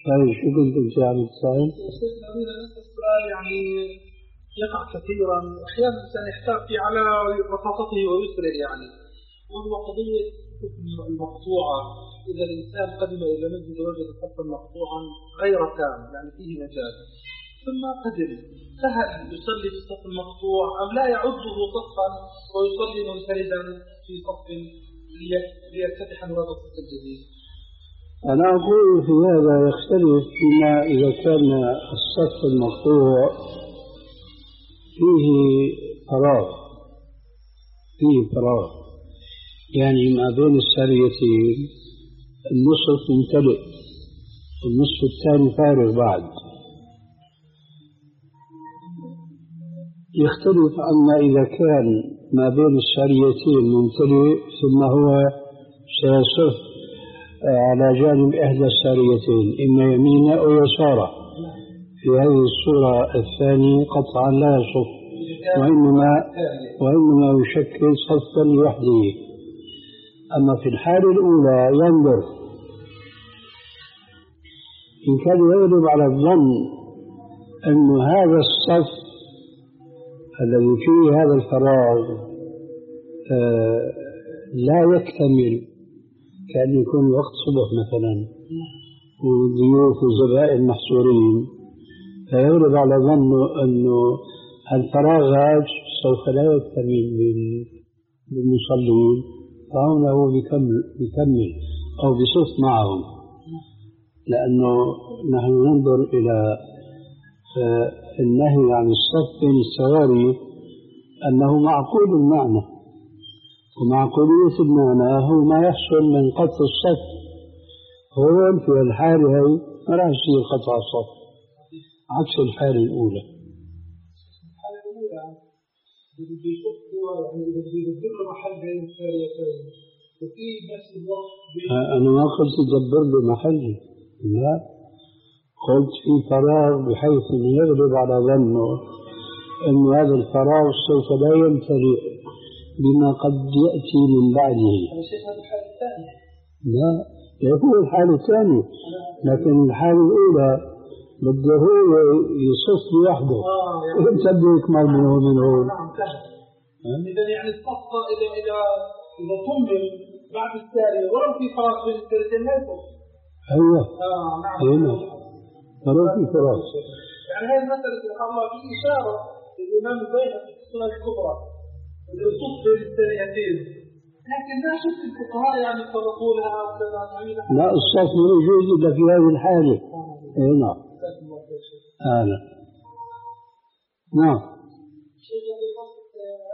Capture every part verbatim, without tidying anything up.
طيب شو كنت أنت عم تسأل؟ السؤال يعني يقع كثيرا، أحيانا الإنسان يحتاج في على بساطته ويسره يعني، وهو قضية المقطوعة. إذا الإنسان قدم إلى مسجد وجد صفا مقطوعا غير تام يعني فيه مجال، ثم قدم، فهل يصلي في الصف المقطوع أم لا يعده صفا ويصلي منفردا في صف ليفتتح هذا الصف الجديد؟ أنا أقول في هذا يختلف فيما إذا كان الصف المقطوع فيه فراغ فيه فراغ يعني ما بين الساريتين النصف ممتلئ والنصف الثاني فارغ بعد. يختلف عما إذا كان ما بين الساريتين ممتلئ ثم هو سيصف على جانب إحدى الساريتين إما يمينا أو يسارا. في هذه الصورة الثانية قطعا لا يصف وإنما, وإنما يشكل صفا لوحده. أما في الحالة الأولى ينظر إن كان يغلب على الظن أن هذا الصف الذي فيه هذا الفراغ آه لا يكتمل، كأن يكون وقت صبح مثلا والضيوف والزبائن محصورين، فيغلب على ظنه أنه الفراغ هذا سوف لا يكتمل بالمصلين، فهنا هو بيكمل, بيكمل أو بصف معهم، لأنه نحن ننظر إلى النهي عن الصف بين السواري أنه معقول المعنى، ومعقولية المعنى هو ما يحصل من قطع الصف. هو في الحالة هي ما راح يصير قطع الصف عكس الحالة الأولى. الحالة الأولى بدي يصفوا يعني بدي يدبر محل بين الساريتين وفي نفس الوقت. أنا ما قلت تدبر له محل، لا، قلت في فراغ بحيث أن يغلب على ظنه أن هذا الفراغ سوف لا يمتلئ بما قد يأتي من بعده. لا، يكون الحالة الثانية، لكن الحالة الأولى بده هو يصف لوحده وانت بده يكمل منه ومن هون. إذا يعني الصفة إذا إذا إذا كمل بعد السارية ولو في فراغ بين الساريتين لا يصف. أيوه. آه نعم. أيوه. ولو في فراغ. يعني هذه المسألة سبحان الله في إشارة للإمام البيهقي في السنن الكبرى الصف بين الساريتين، لكن لا شك الفقهاء يعني طرقوا لها وكذا. لا، الصف لا يجوز إلا في هذه الحالة. إيه نعم. هذا. نعم. شيخ في وقت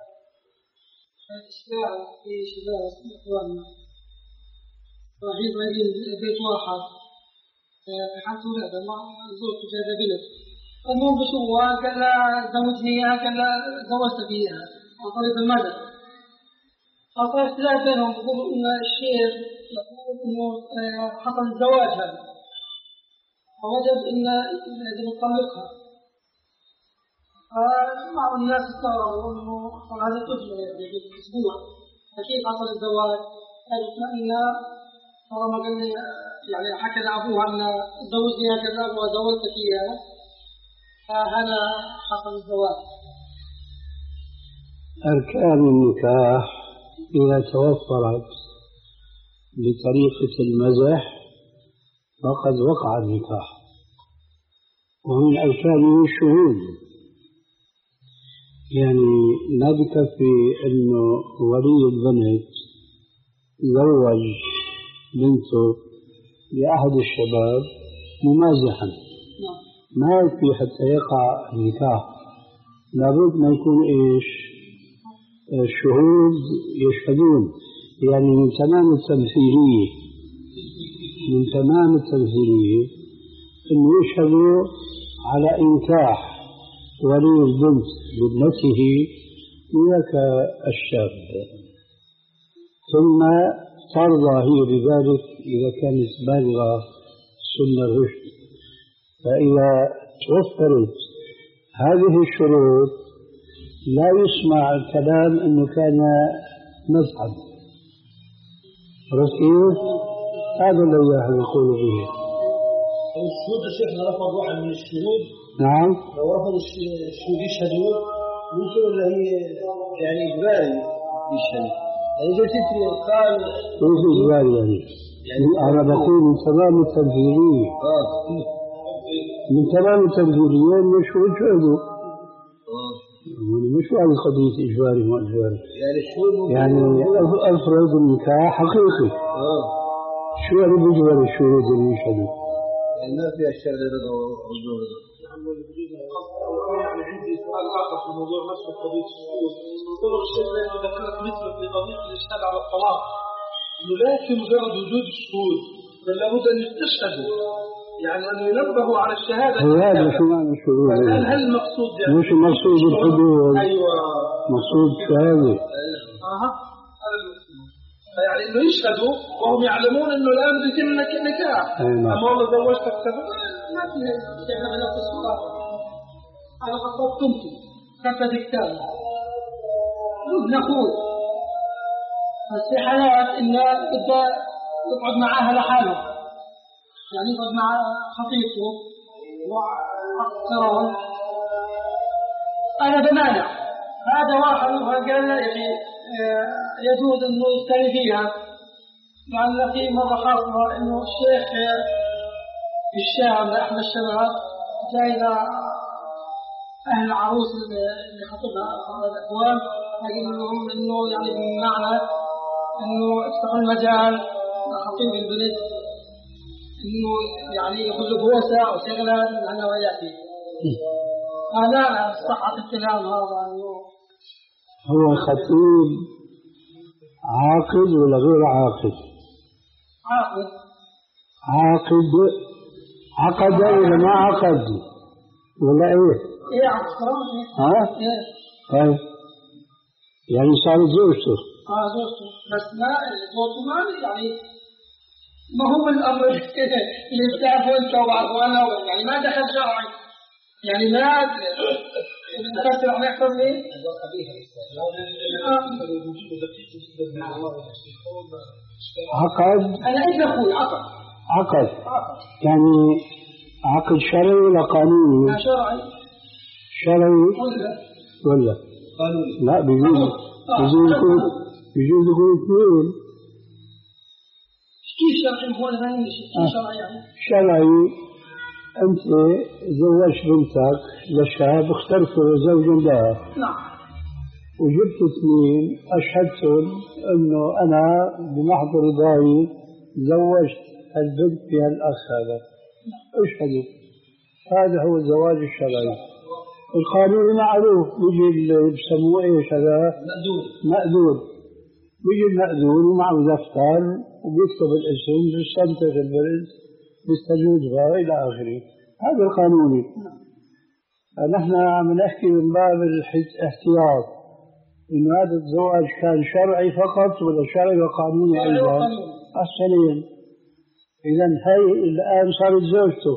الإشباع في شباب إخواننا رايحين رايحين بيت واحد حتى ولاد ما زوج جاز بلد، المهم بشوها قال لا زوجني إياها قال لا زوجت فيها عن طريق المدد. فصار اختلاف بينهم، يقولوا إن الشيخ يقول إنه حصل الزواج هذا فوجب إن لازم نطلقها. فبعض الناس استغربوا إنه هذا طفل يعني في أسبوع فكيف حصل الزواج؟ قالوا فإن طالما قال لي يعني حكى لأبوها أن زوجني هكذا وزوجتك إياها فهذا حصل الزواج. أركان النكاح إذا توفرت بطريقة المزح فقد وقع النكاح، ومن أركانه الشهود. يعني لا بكفي أنه ولي البنت زوج بنته لأحد الشباب ممازحا، ما يكفي حتى يقع النكاح، لابد ما يكون إيش الشهود يشهدون. يعني من تمام التمثيلية من تمام التمثيلية أنه يشهدوا على إنكاح ولي البنت بابنته وياك الشاب، ثم ترضى هي بذلك إذا كانت بالغة سن الرشد. فإذا توفرت هذه الشروط لا يسمع الكلام أنه كان مزحا. رفيق هذا الذي يقول به. الشهود الشيخ رفض واحد من الشهود. نعم. لو رفض الشهود يشهدون ممكن ولا هي يعني إجباري يشهد؟ يعني جلست قال. ليس إجباري يعني. يعني أنا بقول من تمام التنفيذية. آه. من تمام التنفيذية المشهود شهدوا. آه. مش هذه قضية إجباري ما إجباري. يعني الشهود يعني أفرض النكاح حقيقي. آه. شو يعني بيجبر الشهود اللي يشهدوا؟ يعني ما في أشياء رضا وحضور رضا. يعني عندي سؤال آخر في موضوع نفس قضية الشهود. طرق الشيخ لأنه ذكرت مثل في قضية الإشهاد على الطلاق. إنه لا في مجرد وجود الشهود بل لابد أن يستشهدوا. يعني أن ينبهوا على الشهادة. هذا شو معنى الشهود؟ هل هل المقصود يعني؟ مش المقصود الحدود. أيوة. مقصود الشهادة. أها. هذا المقصود. يعني إنه يشهدوا وهم يعلمون إنه الآن بيتم نكاح. أما والله زوجتك كذا ما في يعني أنا في الصلاة. أنا خطبت بنتي كتب كتاب. نقول بس في حالات إنه بدأ يقعد معاها لحاله. يعني يقعد مع خطيبته وقرار. أنا بمانع. هذا واحد قال يعني يجوز أنه يستري فيها. لأن في مرة خاصة أنه الشيخ في الشام لأحد الشباب جاء إلى أهل العروس اللي خطبها الأخوان قال لهم أنه يعني بمعنى أنه افتحوا المجال لخطيب البنت أنه يعني يأخذ بوسة أو شغلة من أنا ويأتي. هذا صحة الكلام هذا أنه هو خطيب عاقد ولا غير عاقد؟ عاقد. عاقد عقد ولا ما عقد ولا ايه؟ ايه عقد. ها؟ ايه. طيب يعني صارت زوجته. اه زوجته بس ما زوجته ما يعني ما هو الامر اللي بتعرفوا انت وبعرفوا انا يعني ما دخل شرعي يعني ما بس راح يحصل لي عقد. انا ايش اقول عقد. عقد يعني عقد شرعي ولا قانوني؟ شرعي. شرعي ولا قانوني؟ لا بيجوز بيجوز يكون بيجوز يكون اثنين. كيف شرعي هو ما يمشي كيف شرعي يعني؟ شرعي أنت زوجت بنتك لشاب اخترتوا زوجا لها. نعم. وجبت اثنين أشهدتم أنه أنا بمحض رضاي زوجت البنت بها الأخ هذا. اشهدوا. هذا هو الزواج الشرعي. القانون معروف يجي اللي بسموه ايش هذا؟ مأذون. مأذون. بيجي المأذون ومعه دفتر وبيكتب الاسم بيستنتج البنت بيستجوزها إلى آخره. هذا القانوني. نحن عم نحكي من باب الاحتياط إنه هذا الزواج كان شرعي فقط ولا شرعي وقانوني أيضا؟ السنين. إذا هي الآن صارت زوجته.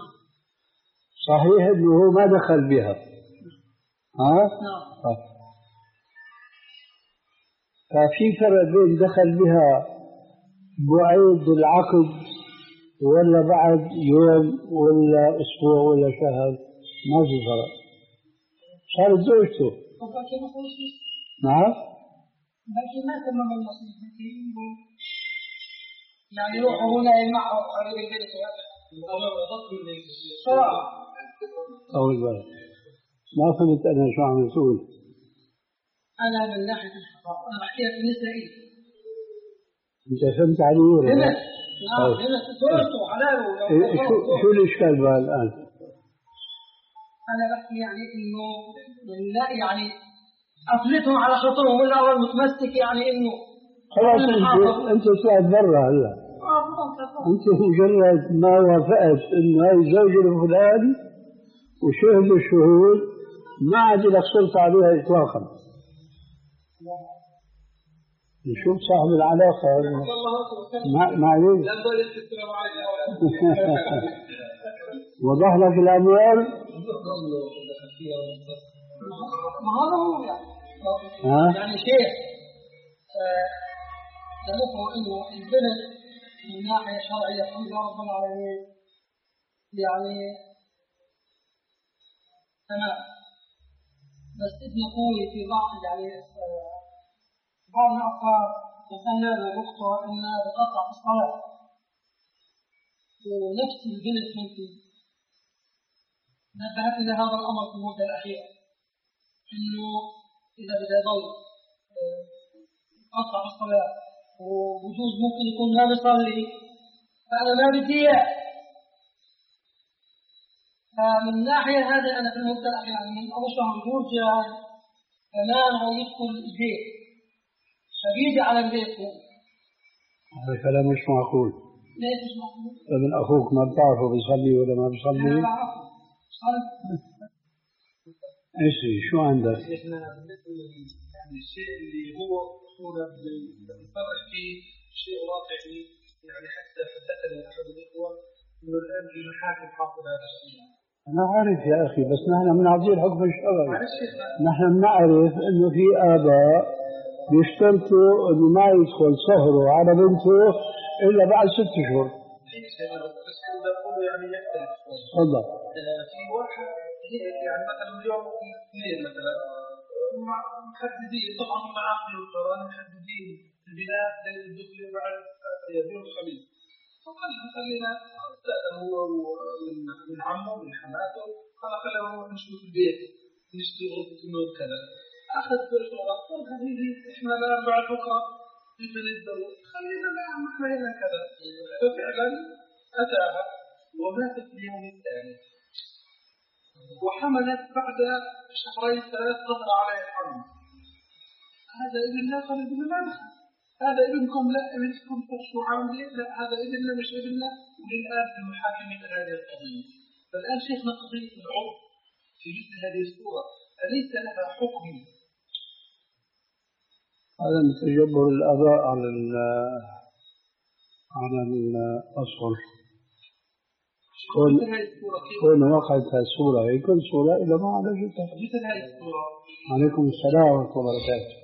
صحيح إنه هو ما دخل بها. ها؟ ففي فرق بين دخل بها بعيد العقد ولا بعد يوم ولا أسبوع ولا شهر، ما في فرق. صارت زوجته. نعم. لكن ما تمام النصيب يعني يروحوا هنا يجمعوا قريب البيت صراحة. أول مرة ما فهمت أنا شو عم تقول. أنا من ناحية الحقائق أنا بحكي لك بالنسبة لي. أنت فهمت علي ولا؟ فهمت. نعم فهمت. زوجته حلاله. شو شو الإشكال بقى الآن؟ أنا بحكي يعني إنه لا يعني أفلتهم على خطرهم ولا أول متمسك يعني إنه خلاص أنت أنت طلعت برا هلا. أنت مجرد ما وافقت إنه هاي زوجة الفلان وشهدوا الشهود ما عاد لك سلطة عليها إطلاقا. نشوف صاحب العلاقة ما ما عليه. وضح لك الأموال. ما هذا هو يعني. ها؟ يعني شيء يقول إنه البنت من ناحية شرعية الحمد لله رب العالمين يعني تمام. بس ابن قوي في بعض يعني بعض الأوقات وكان هذا نقطة أن بقطع الصلاة ونفس البنت ممكن نبهت إلى هذا الأمر في المدة الأخيرة إنه إذا بدأ يضل قطع الصلاة ووجود ممكن يكون ما بيصلي فأنا ما بدي إياه. فمن ناحية هذا أنا في المدة الأخيرة يعني من أول شهر يرجع كمان هو يدخل البيت فبيجي على البيت. هذا كلام مش معقول. ليش مش معقول؟ ابن أخوك ما بتعرفه بيصلي ولا ما بيصلي؟ أنا بعرفه صلي. إيش شو عندك؟ إحنا بالنسبة يعني الشيء اللي هو صورة بنفرح فيه شيء واقعي يعني حتى حدثنا أحد الإخوة إنه الآن في محاكم حاصلة هذا الشيء. أنا عارف يا أخي بس نحن بنعطيه الحكم الشرعي. نحن بنعرف إنه في آباء بيشترطوا إنه ما يدخل صهره على بنته إلا بعد ست شهور. بس كنت أقول يعني يختلف شوي. تفضل. في واحد يعني مثلا اليوم اثنين مثلا محددين طبعا معاه في القرآن محددين البناء للدخول بعد يوم الخميس. فقال خلينا استأذن هو من عمه من حماته قال خلينا نروح نشوف البيت نشتري غرفة النوم كذا. أخذ فرصة قال هذه إحنا الآن بعد بكرة كيف نقدر خلينا الآن نحن هنا كذا. ففعلا أتاها وماتت اليوم الثاني وحملت بعد شهرين ثلاث ظهر عليه الحمل. هذا ابن لا قال ابن ما دخل هذا ابنكم لا ابنكم شو عاملين لا هذا ابننا مش ابننا وللآن في المحاكمة هذه القضية. فالآن شيخنا قضية العرف في مثل هذه الصورة أليس لها حكم؟ هذا من تجبر الآباء على على الأصل. كل كل وقعت الصورة هي كل صورة إلى ما على جدها. مثل هذه الصورة. عليكم السلام ورحمة الله وبركاته.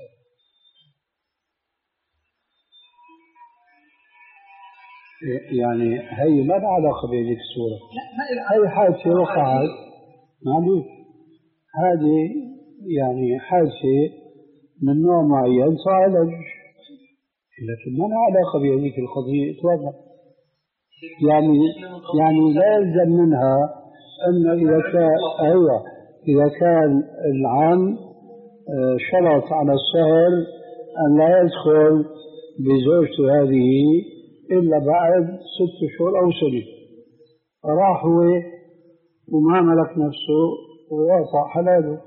يعني هي ما لها علاقة بهذيك الصورة. هي حادثة وقعت معليش هذه يعني حادثة من نوع معين تعالج لكن ما لها علاقة بهذيك القضية إطلاقا. يعني يعني لا يلزم منها أن إذا كان أيوة إذا كان العام شرط على السهر أن لا يدخل بزوجته هذه إلا بعد ست شهور أو سنة. راح هو وما ملك نفسه ووافق حلاله.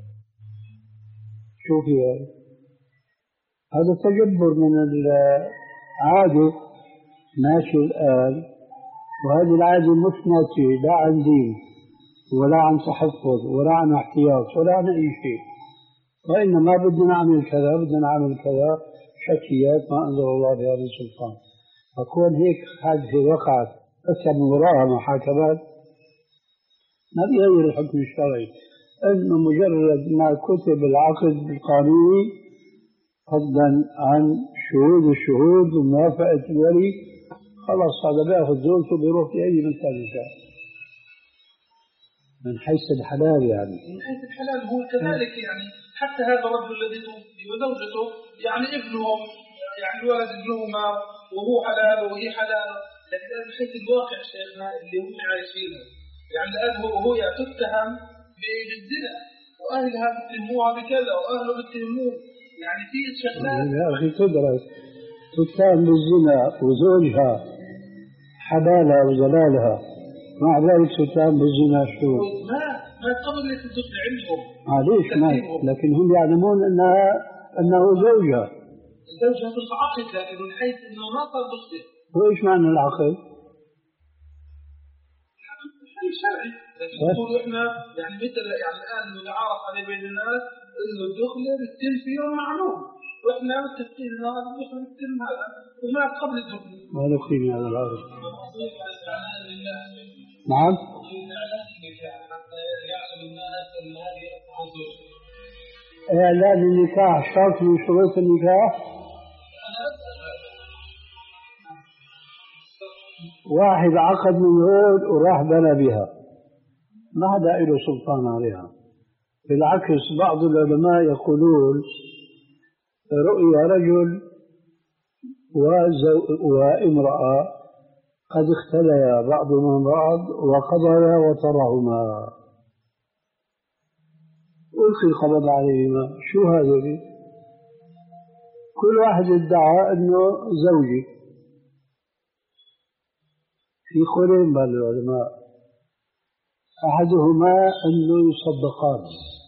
شوفي هذا هذا تجبر من العادة ماشي الآن. وهذه العادة مش ماشية لا عن دين ولا عن تحفظ ولا عن احتياط ولا عن أي شيء. وإنما بدنا نعمل كذا بدنا نعمل كذا شكيات ما أنزل الله بها من سلطان. فكون هيك حادثة وقعت أكثر من وراءها محاكمات ما بيغير الحكم الشرعي. إنه مجرد ما كتب العقد القانوني فضلا عن شهود الشهود وموافقة الولي خلاص هذا بياخذ زوجته بيروح في أي مكان يشاء من حيث الحلال. يعني من حيث الحلال هو كذلك يعني حتى هذا الرجل الذي توفي وزوجته يعني ابنهم يعني الولد ابنهما وهو حلال وهي حلال. لكن من حيث الواقع شيخنا اللي هم عايشينه يعني الآن هو هو تتهم بالزنا وأهلها بيتهموها بكذا وأهله بيتهموه يعني في شغلات يا أخي تدرك تتهم بالزنا وزوجها حلالها وجلالها مع ذلك تتهم بالزنا شو؟ ما ما قبلت الدخل عندهم. معليش ما لكن هم يعلمون أنها أنه زوجها. زوجها في العقد لكن من حيث أنه ما صار دخل. وإيش معنى العقد؟ شيء شرعي. نقول إحنا يعني مثل يعني الآن نتعارف عليه بين الناس إنه الدخل بتتم في يوم معلوم وإحنا متفقين إن هذا الدخل بتتم هذا وما قبل الدخل. ما له قيمة هذا العقد. نعم. إعلان النكاح شرط من شروط النكاح. واحد عقد من هون وراح بنى بها، ما حدا له سلطان عليها. بالعكس بعض العلماء يقولون رؤيا رجل وامرأة قد اختليا بعضهما بعض وقضيا وترهما، ألقي القبض عليهما. شو هذا؟ كل واحد ادعى أنه زوجي. في قولين بين العلماء، أحدهما أنه يصدقان،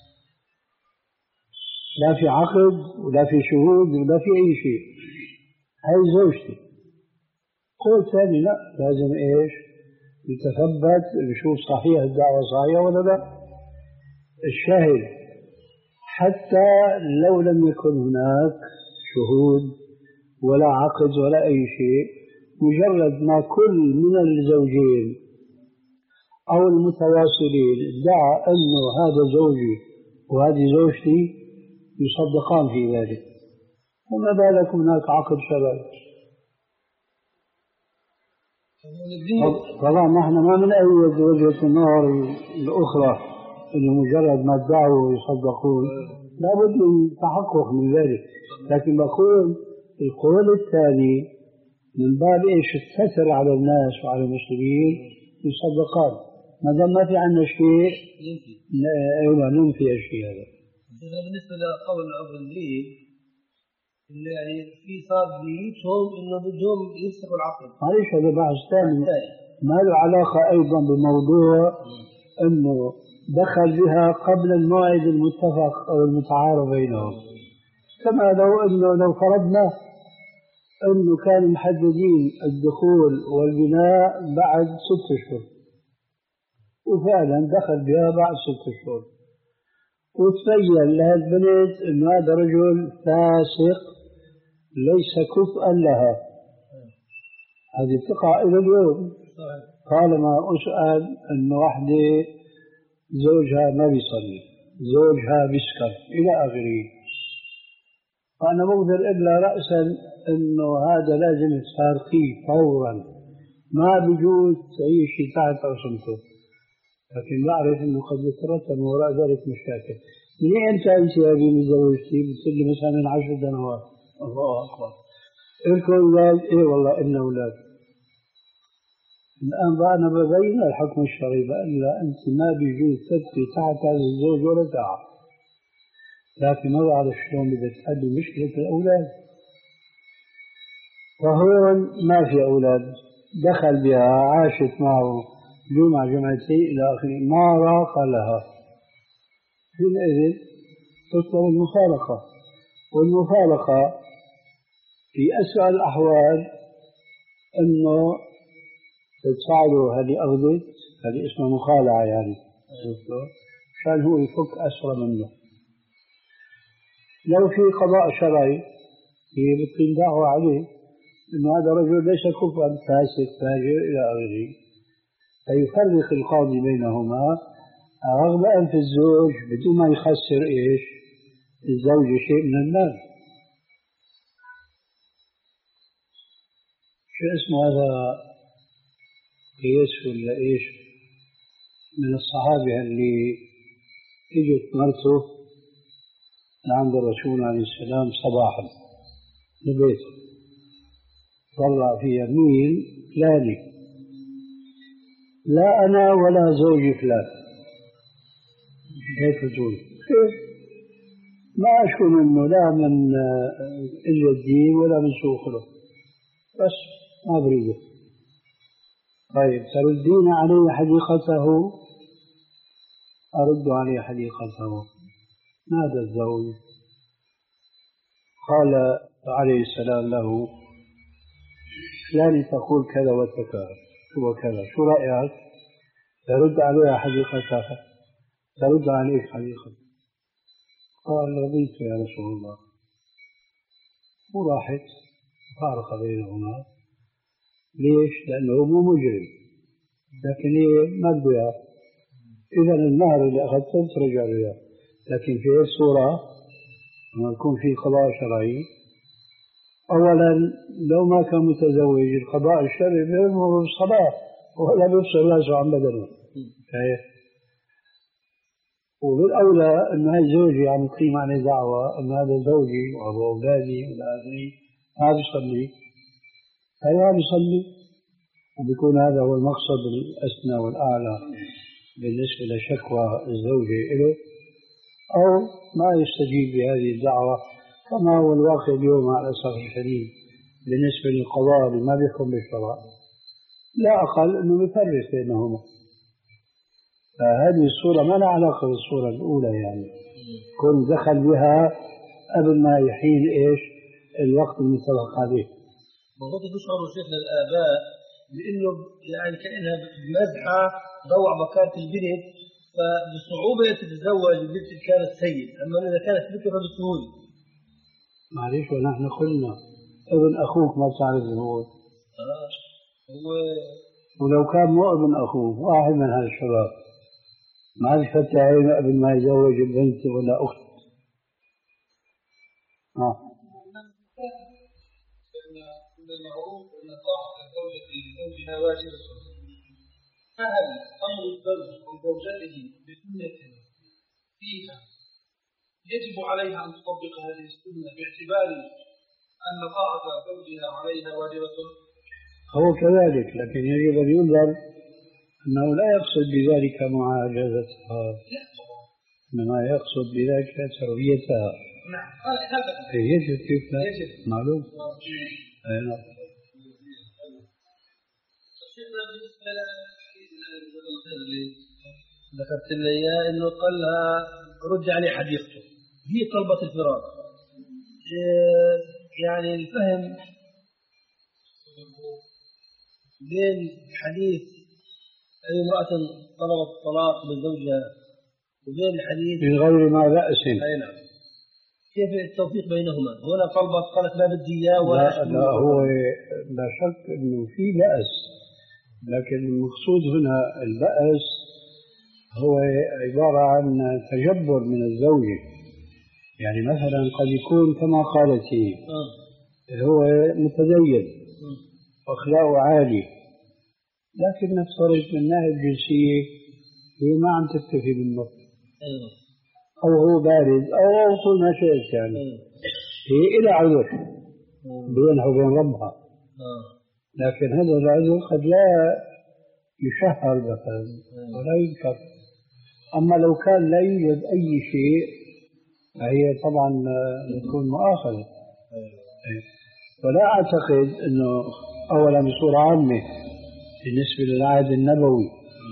لا في عقد ولا في شهود ولا في أي شيء، هاي زوجتي. قول ثاني لا، لازم إيش يتثبت نشوف صحيح الدعوة صحيحة ولا لا. الشاهد حتى لو لم يكن هناك شهود ولا عقد ولا أي شيء، مجرد ما كل من الزوجين أو المتواصلين ادعى أنه هذا زوجي وهذه زوجتي يصدقان في ذلك، وما بالك هناك عقد شرعي. طبعا نحن ما بنأيد وجهة النظر الأخرى إنه مجرد ما ادعوا يصدقون، لا بد من تحقق من ذلك. لكن بقول القول الثاني من باب إيش الستر على الناس وعلى المسلمين يصدقان، ما دام ما في عندنا شيء أيوة ننفي الشيء هذا. بالنسبة لقول أبو الليل اللي يعني في صار بيتهم إنه بدهم يفسخوا العقد. معلش هذا بحث ثاني ما له علاقة أيضا بموضوع إنه دخل بها قبل الموعد المتفق أو المتعارف بينهم. كما لو إنه لو فرضنا إنه كانوا محددين الدخول والبناء بعد ست أشهر، وفعلا دخل بها بعد ست أشهر، وتبين لهالبنت إنه هذا رجل فاسق ليس كفءا لها، هذه تقع إلى اليوم. طالما أسأل إنه واحدة زوجها ما بيصلي، زوجها بيسكر إلى آخره، فأنا بقدر إلا رأسا إنه هذا لازم تفارقيه فورا، ما بيجوز تعيشي تحت عصمته. لكن بعرف إنه قد يترتب وراء ذلك مشاكل. من أنت أنت يا بني زوجتي بتصلي مثلا من عشر سنوات، الله أكبر، إلكم أولاد؟ إيه والله إلنا أولاد. الآن بقى أنا ببين الحكم الشرعي بأن لا، أنت ما بيجوز تبقي تحت هذا الزوج ولا ساعة. لكن ما بعرف شلون بدك تحل مشكلة الأولاد. فهون ما في أولاد، دخل بها عاشت معه جمعة جمعتين إلى آخره، ما راق لها، حينئذ تصدر المفارقة. والمفارقة في أسوأ الأحوال أنه تدفع له هذه أخذت، هذه اسمها مخالعة يعني، عشان هو يفك أسرى منه. لو في قضاء شرعي هي بتقيم دعوة عليه إنه هذا رجل ليس كفءا، فاسق فاجر إلى آخره، فيفرق القاضي بينهما رغم أنف الزوج بدون ما يخسر إيش الزوج شيء من المال. شو اسمه هذا قيس ولا إيش من الصحابة اللي اجت مرته عند الرسول عليه السلام صباحا لبيته، طلع في يمين فلاني، لا أنا ولا زوجي فلان، هيك تقول ما أشكو منه لا من إلا الدين ولا من سوء خلق، بس ما بريده. طيب تردين علي حديقته؟ أرد عليه حديقته. ماذا الزوج؟ قال عليه السلام له فلان تقول كذا وكذا وكذا، شو رأيك؟ ترد عليها حديقتها، ترد عليك حديقتها. قال رضيت يا رسول الله، وراحت فارق بينهما. ليش؟ لأنه هو مو مجرم، لكن هي ما بده. إذا المهر اللي أخذته ترجع له، لكن في الصورة لما يكون في قضاء شرعي أولا لو ما كان متزوج القضاء الشرعي بيأمر بالصلاة ولا بيفصل راسه عن بدنه. وبالأولى أن هاي زوجي عم تقيم عليه دعوة أن هذا زوجي وأبو أولادي وإلى آخره ما بيصلي، هل ما بيصلي؟ وبيكون هذا هو المقصد الأسنى والأعلى بالنسبة لشكوى الزوجة له، أو ما يستجيب بهذه الدعوة كما هو الواقع اليوم على الأسف الشديد بالنسبة للقضاء اللي ما بيحكم بالشرع، لا أقل أنه يفرق بينهما. فهذه الصورة ما لها علاقة بالصورة الأولى، يعني كن دخل بها قبل ما يحين إيش الوقت المتفق عليه. بالضبط. بيشعروا شيخنا الآباء بأنه يعني كأنها مزحة ضوع مكانة البنت، فبصعوبة تتزوج البنت إن كانت سيد، أما إذا كانت بكر فبسهولة. معلش ونحن قلنا ابن أخوك ما تعرف هو آه. هو ولو كان مو ابن أخوك واحد من هالشباب ما يفتح عينه قبل ما يزوج البنت ولا أخت. آه. من المعروف أن طاعة الزوجة لزوجها واجبة، فهل أمر الزوج وزوجته بسنة فيها يجب عليها أن تطبق هذه السنة باعتبار أن طاعة زوجها عليها واجبة؟ هو كذلك، لكن يجب أن ينظر أنه لا يقصد بذلك معاجزتها، إنما يقصد بذلك تربيتها. نعم هذا يجب كيف لا يجب معلوم. أي نعم. ذكرت لي إياه إنه قال لها رد عليه حديقته، هي طلبت الفراق. يعني الفهم بين حديث أي امرأة طلبت الطلاق من زوجها وبين الحديث من غير ما بأس. أي نعم. كيف التوفيق بينهما؟ هنا طلبت قالت ما بدي إياه ولا لا, لا هو لا شك أنه في بأس، لكن المقصود هنا البأس هو عبارة عن تجبر من الزوجة. يعني مثلا قد يكون كما قالت هي هو متدين وأخلاقه عالي، لكن نفترض من الناحية الجنسية هي ما عم تكتفي بالنص، أو هو بارد أو كل ما شئت، يعني هي إلى عذر بينها وبين ربها، لكن هذا العذر قد لا يشهر مثلا ولا يذكر. أما لو كان لا يوجد أي شيء فهي طبعا تكون مؤاخذة. ولا أعتقد أنه أولا بصورة عامة بالنسبة للعهد النبوي،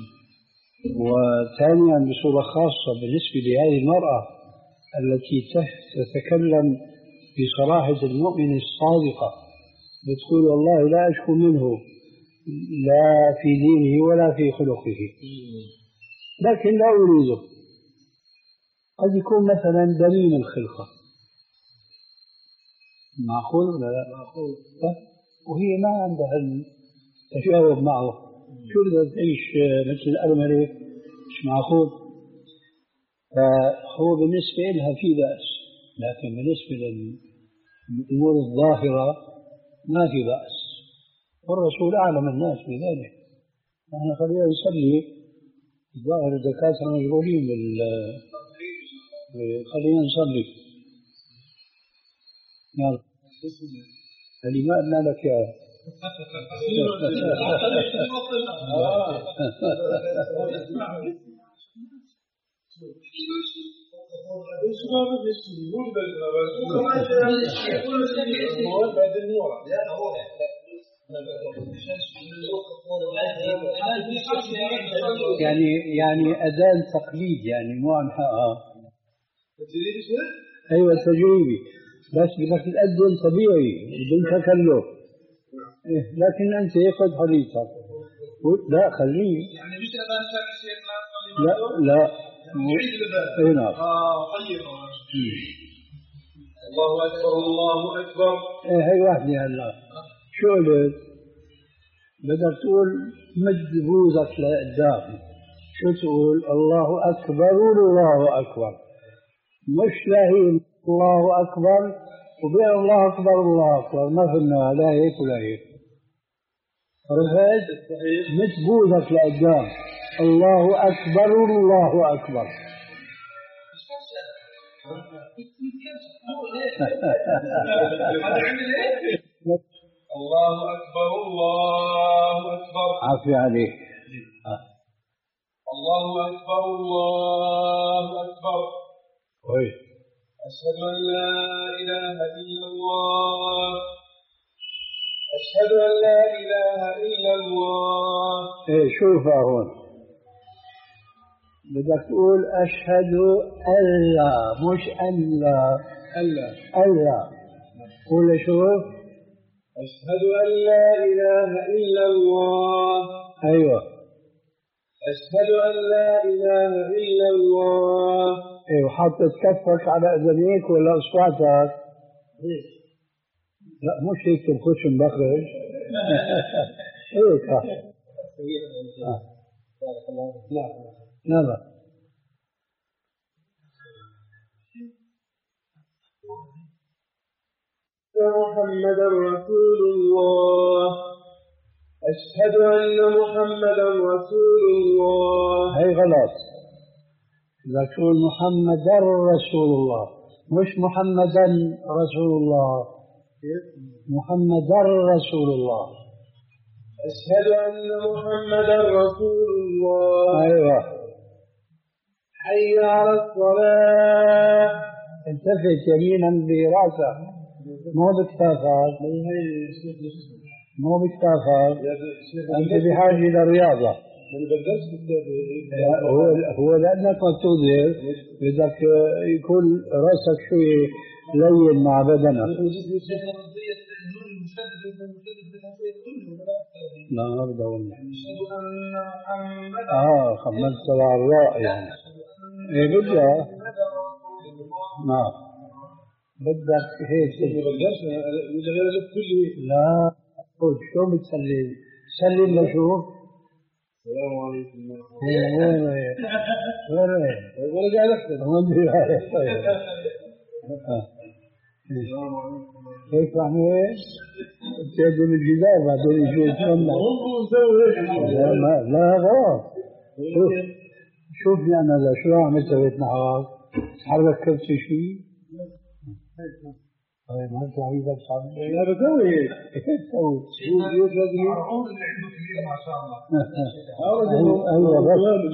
وثانيا بصورة خاصة بالنسبة لهذه المرأة التي تتكلم بصراحة المؤمن الصادقة، بتقول والله لا أشكو منه لا في دينه ولا في خلقه، لكن لا أريده. قد يكون مثلا دميم الخلقة، معقول ولا لا؟ معقول. وهي ما عندها التجاوب معه، شو بدها تعيش مثل الأرملة؟ مش معقول. فهو بالنسبة لها في بأس، لكن بالنسبة للأمور الظاهرة ما في بأس، والرسول أعلم الناس بذلك. نحن خلينا نصلي، الظاهر الدكاترة مشغولين بال خلينا نصلي. يلا اللي ما قلنا لك يا يعني يعني أذان تقليد، يعني مو عن حقها. أيوة تجريبي، بس بدك تقدم طبيعي بدون تكلف. إيه لكن أنت خذ حريتك. لا خليه. يعني مش أذان ثاني شيخنا؟ لا لا. نعيد الأذان. إيه نعم. آه طيب. الله أكبر الله أكبر. إيه هي واحدة هلا. شو قلت؟ بدك تقول مد بوزك لقدام. شو تقول؟ الله أكبر والله أكبر. مش لاهين الله أكبر وبين الله أكبر الله أكبر ما في النهاية لا هيك ولا هيك. عرفت؟ متبوذك لقدام الله أكبر الله أكبر. الله أكبر الله أكبر. عافية عليك. الله أكبر الله أكبر. كويس. أشهد أن لا إله إلا الله. أشهد أن لا إله إلا الله. إيه شوف هون بدك تقول أشهد ألا مش ألا ألا ألا. قول شوف. أشهد أن لا إله إلا الله. أيوة. أشهد أن لا إله إلا الله. إيه وحطت كفك على أذنيك ولا أصواتك؟ لا مش هيك تنخش مبخرج. هيك ها. لا لا. محمدا رسول الله. أشهد أن محمدا رسول الله. هي غلط. بدك تقول محمدا رسول الله مش محمدا رسول الله. محمدا رسول الله. أشهد أن محمدا رسول الله. أيوة. حي على الصلاة. التفت يمينا براسك مو بكتافك مو بكتافك. أنت بحاجة إلى الرياضة. هو هو لأنك مبتوذر بدك يكون راسك شوي لين مع بدنك. لا ما بدون. اه خمست على الراء يعني. ايه بدها نعم بدك هيك. لا شو بتسلم؟ سلم لشوف. السلام عليكم. وين وين وين وين ولا قاعد أكتب. ما أدري عليه. طيب. هيك يعني تيجي من الجدار بعدين يجي يتمنى. لا ما لا غلط. شوف شوف يعني أنا شو عملت سويت معك؟ حرك كرسي شيء. طيب ما أنت عايزك صعب. أنا بسوي هيك. سوي. شو لازم يعرفون اللي عنده كبير ما شاء الله. أيوة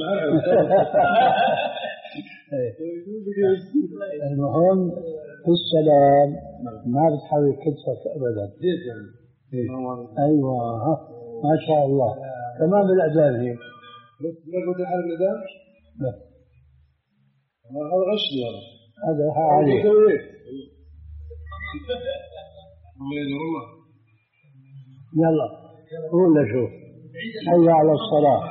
المهم في السلام ما بتحرك كتفك أبدا. أيوة ما شاء الله. كمان بالأذان هيك. بس ما قلت الحرب الأذان؟ لا. هذا غشني هذا. هذا عليك. يلا قول له شوف. حي على الصلاة.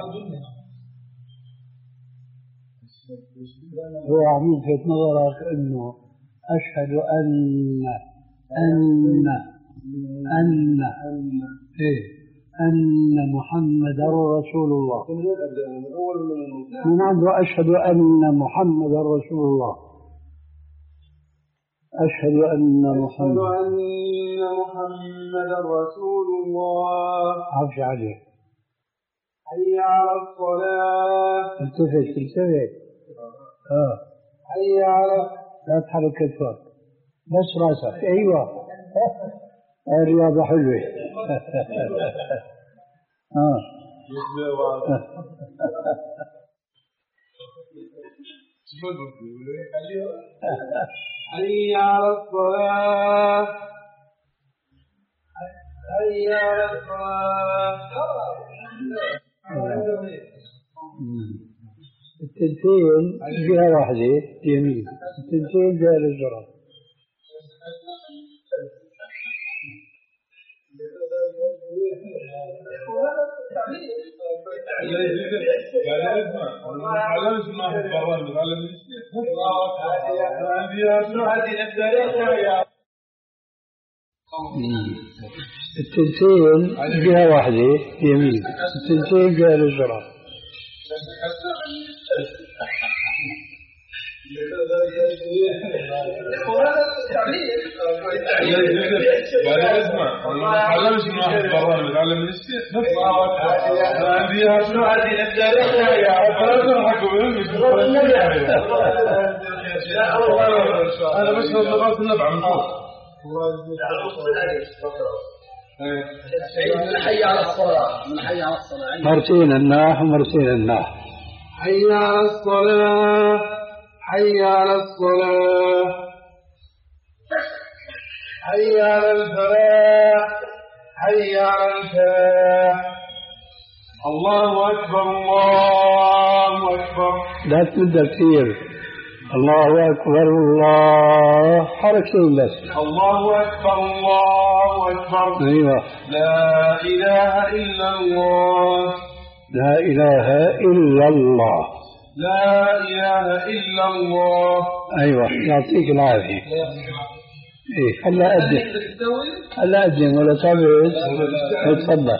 هو عم يلفت نظرك انه اشهد ان ان ان ايه ان محمدا رسول الله. من عنده اشهد ان محمدا رسول الله. أشهد أن محمد أن محمدا رسول الله. عفش عليه. حي على الصلاة. التفت التفت. آه. حي على. لا تحرك كتفك بس راسك. أيوة الرياضة حلوة. آه. حي على الصلاة. حي على الصلاة. التنتين جهة واحدة يمين. التنتين جهة الجرى. التنتين جهة واحدة يمين. التنتين جهة الجرى. وهذا التعليم بعدين اسمع ما تعلمش من واحد برا بيتعلم من الشيخ بس انا عندي شنو هذه الدرجه يا رب تضحكوا مني انا بس لغايه النبع من فوق حي على الصلاة من حي على الصلاة مرتين الناح ومرتين الناح. حي على الصلاة حي على الصلاة حي على الفلاح حي على الفلاح. الله أكبر الله أكبر. لا تمد كثير. الله أكبر الله حركتين بس. الله أكبر الله أكبر. أيوة. لا إله إلا الله. لا إله إلا الله. لا إله إلا الله. أيوة يعطيك العافية. إيه هلا أدين هلا أدين ولا تعبت تفضل.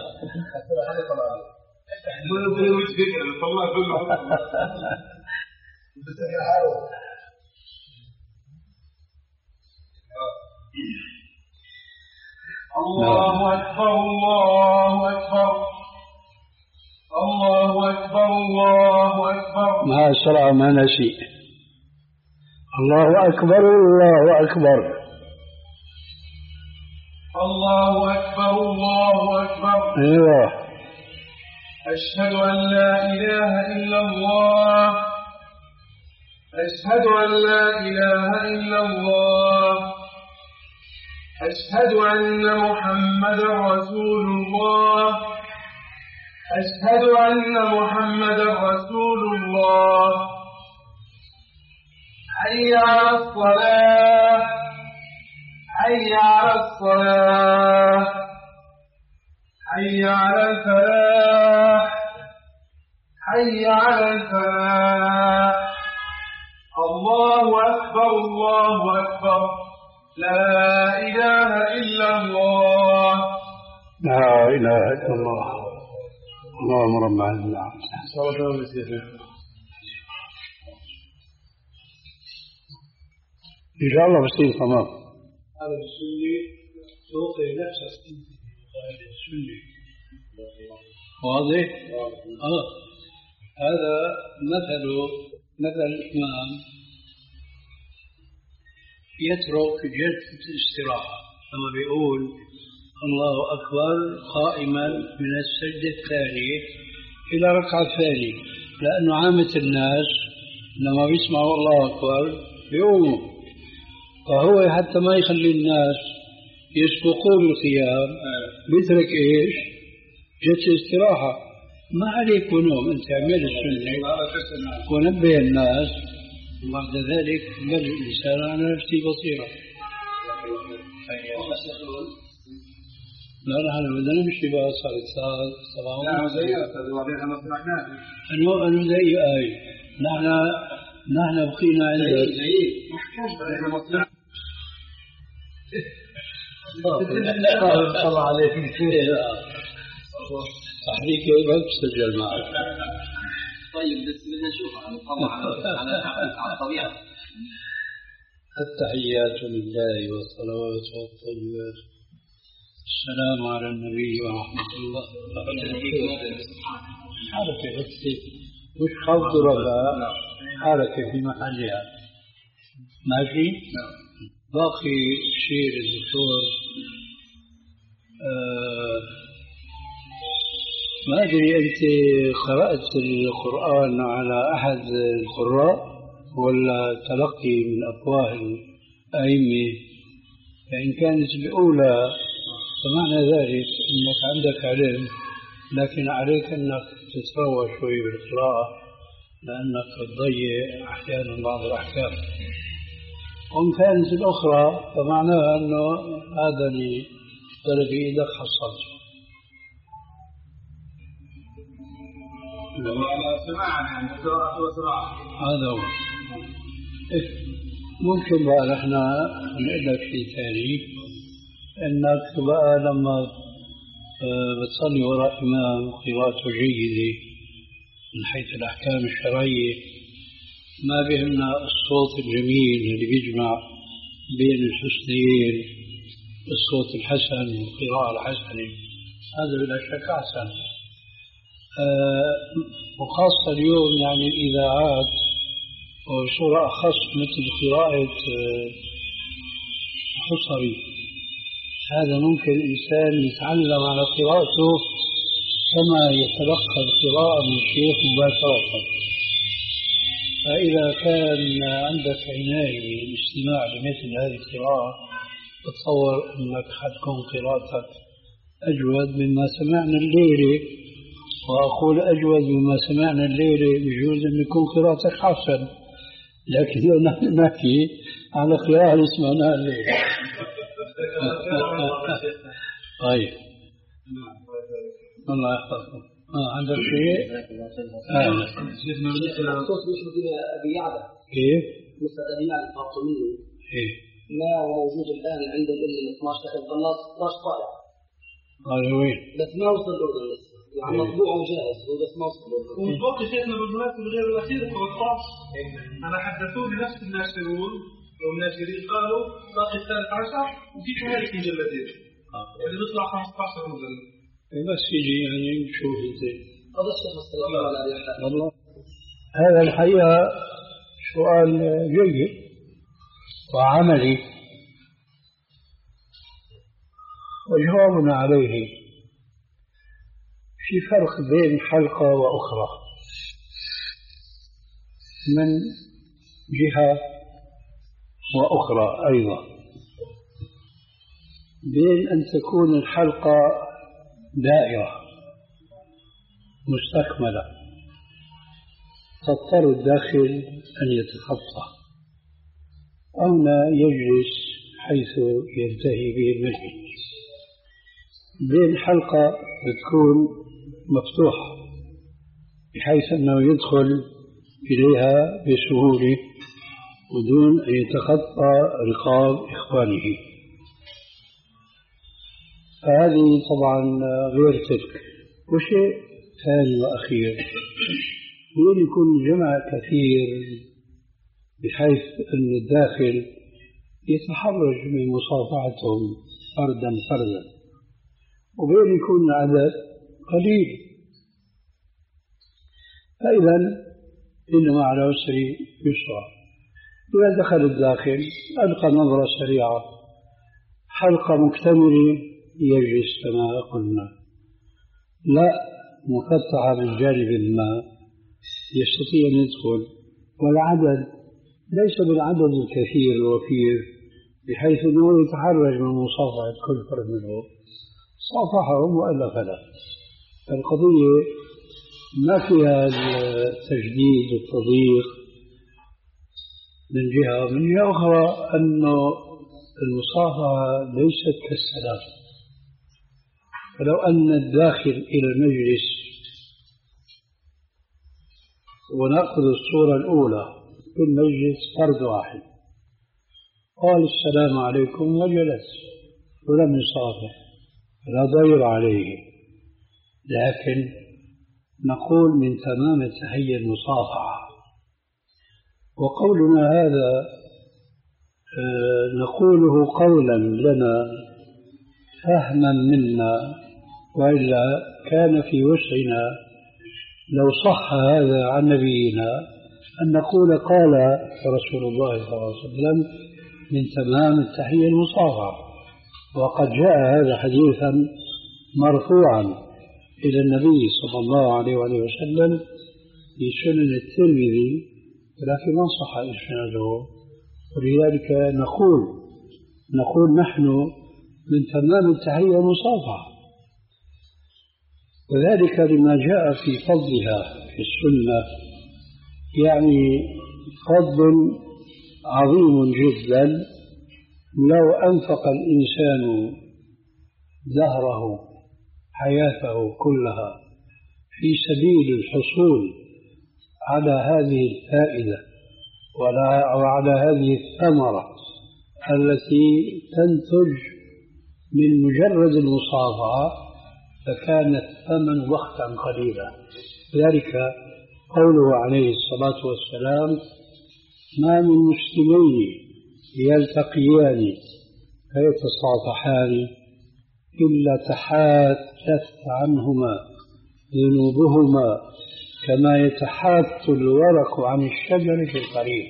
الله أكبر الله أكبر الله أكبر الله أكبر. مع السرعة ما نسي. الله أكبر الله أكبر. الله أكبر الله أكبر. أيوة. أشهد أن لا إله إلا الله. أشهد أن لا إله إلا الله. أشهد أن محمدا رسول الله. أشهد أن محمدا رسول الله. حي على الصلاة حي على الصلاة حي على الفلاح حي على الفلاح. الله أكبر الله أكبر. لا إله إلا الله. لا إله إلا الله. اللهم رب العالمين. إن شاء الله بصير تمام. هذا السني توقي نفسه هذا السني واضح؟ آه. هذا مثل مثل الإمام يترك جلسة الاستراحة لما بيقول الله أكبر قائما من السجدة الثانية إلى ركعة الثانية، لأنه عامة الناس لما بيسمعوا الله أكبر بيقوموا، فهو حتى ما يخلي الناس يسبقون القيام بيترك إيش؟ جلسة استراحة. ما عليك ونوم، أنت اعمل السنة ونبه الناس، وبعد ذلك بل الإنسان على نفسه بصيرة. لا لا أنا بدنا نمشي بقى صارت ساعة سبعة. لا زي أنا سمعناه. أنا أنا زي آي. نحن نحن بقينا عند الله عليك تحريك بس سجل معك. طيب بس بدنا نشوف على على على الطبيعة. التحيات لله والصلوات والطيبات. السلام على النبي ورحمة الله. حركة بس مش خفض رفع، حركة في محلها. ماشي؟ باقي شيء للدكتور آه ما أدري أنت قرأت القرآن على أحد القراء ولا تلقي من أفواه الأئمة؟ فإن كانت الأولى فمعنى ذلك أنك عندك علم، لكن عليك أنك تتروى شوي بالقراءة لأنك تضيع أحيانا بعض الأحكام. وإن كانت الأخرى فمعناها أنه هذا اللي طلب إيدك حصلته. هذا هو. ممكن بقى نحن نقول لك شيء ثاني، انك بقى لما بتصلي وراء امام قراءته جيده من حيث الاحكام الشرعيه، ما بهمنا الصوت الجميل اللي بيجمع بين الحسنيين، الصوت الحسن والقراءة الحسنة، هذا بلا شك أحسن. أه وخاصة اليوم يعني الإذاعات وبصورة أخص مثل قراءة حصري، هذا ممكن الإنسان يتعلم على قراءته كما يتلقى القراءة من الشيخ مباشرة. فإذا كان عندك عناية بالاستماع لمثل هذه القراءة تتصور أنك حتكون قراءتك أجود مما سمعنا الليلة. وأقول أجود مما سمعنا الليلة بجوز أن يكون قراءتك أحسن، لكن لو نحن نحكي على قراءة اللي سمعناها الليلة. طيب الله يحفظكم. آه عندك شيء؟ آه شيخنا بالنسبة للخصوص بيشبه أبي يعلى. كيف؟ مثل أبي يعلى الفاطمي. إيه. ما هو موجود الآن عندهم إلا اثنا عشر دخل خلاص اثنا عشر طالع. هذا وين؟ بس ما وصل الأردن لسه. يعني مطبوع وجاهز هو بس ما وصل الأردن. ومتوقع شيخنا بالمناسبة غير الأخير ثلاثة عشر. أنا حدثوني نفس الناشرون والناشرين قالوا باقي الثالث عشر وفي كمان في مجلدين. يعني بيطلع خمسة عشر مجلد. بس يجي يعني نشوف زين. هذا الشيخ السلام على والله هذا الحقيقة سؤال جيد وعملي، وجوابنا عليه في فرق بين حلقة وأخرى من جهة وأخرى أيضا، بين أن تكون الحلقة دائرة مستكملة تضطر الداخل أن يتخطى أو لا يجلس حيث ينتهي به المجلس، بين حلقة بتكون مفتوحة بحيث أنه يدخل إليها بسهولة ودون أن يتخطى رقاب إخوانه. فهذه طبعا غير تلك. وشيء ثاني وأخير هو أن يكون جمع كثير بحيث أن الداخل يتحرج من مصافحتهم فردا فردا، وبين يكون العدد قليل. فإذا إن مع العسر يسرا. إذا دخل الداخل ألقى نظرة سريعة، حلقة مكتملة يجلس كما قلنا، لا مفتحة من جانب ما يستطيع أن يدخل، والعدد ليس بالعدد الكثير الوفير بحيث أنه يتحرج من مصافحة كل فرد منهم، صافحهم وإلا فلا. القضية ما فيها التجديد والتضييق من جهة، من جهة أخرى أنه المصافحة ليست كالسلام. فلو أن الداخل إلى المجلس، ونأخذ الصورة الأولى في المجلس فرد واحد قال السلام عليكم وجلس ولم يصافح لا ضير عليه، لكن نقول من تمام التحية المصافحة. وقولنا هذا نقوله قولا لنا فهما منا، وإلا كان في وسعنا لو صح هذا عن نبينا أن نقول قال رسول الله صلى الله عليه وسلم من تمام التحية المصافحة. وقد جاء هذا حديثا مرفوعا إلى النبي صلى الله عليه وسلم في سنن الترمذي، ولكن ما صح إسناده، ولذلك نقول نقول نحن من تمام التحية المصافحة، وذلك لما جاء في فضلها في السنة، يعني فضل عظيم جدا. لو أنفق الإنسان دهره حياته كلها في سبيل الحصول على هذه الفائدة وعلى هذه الثمرة التي تنتج من مجرد المصافحة فكان الثمن وقتا قليلا. ذلك قوله عليه الصلاة والسلام ما من مسلمين يلتقيان فيتصافحان إلا تحاتت عنهما ذنوبهما كما يتحات الورق عن الشجر في القريب.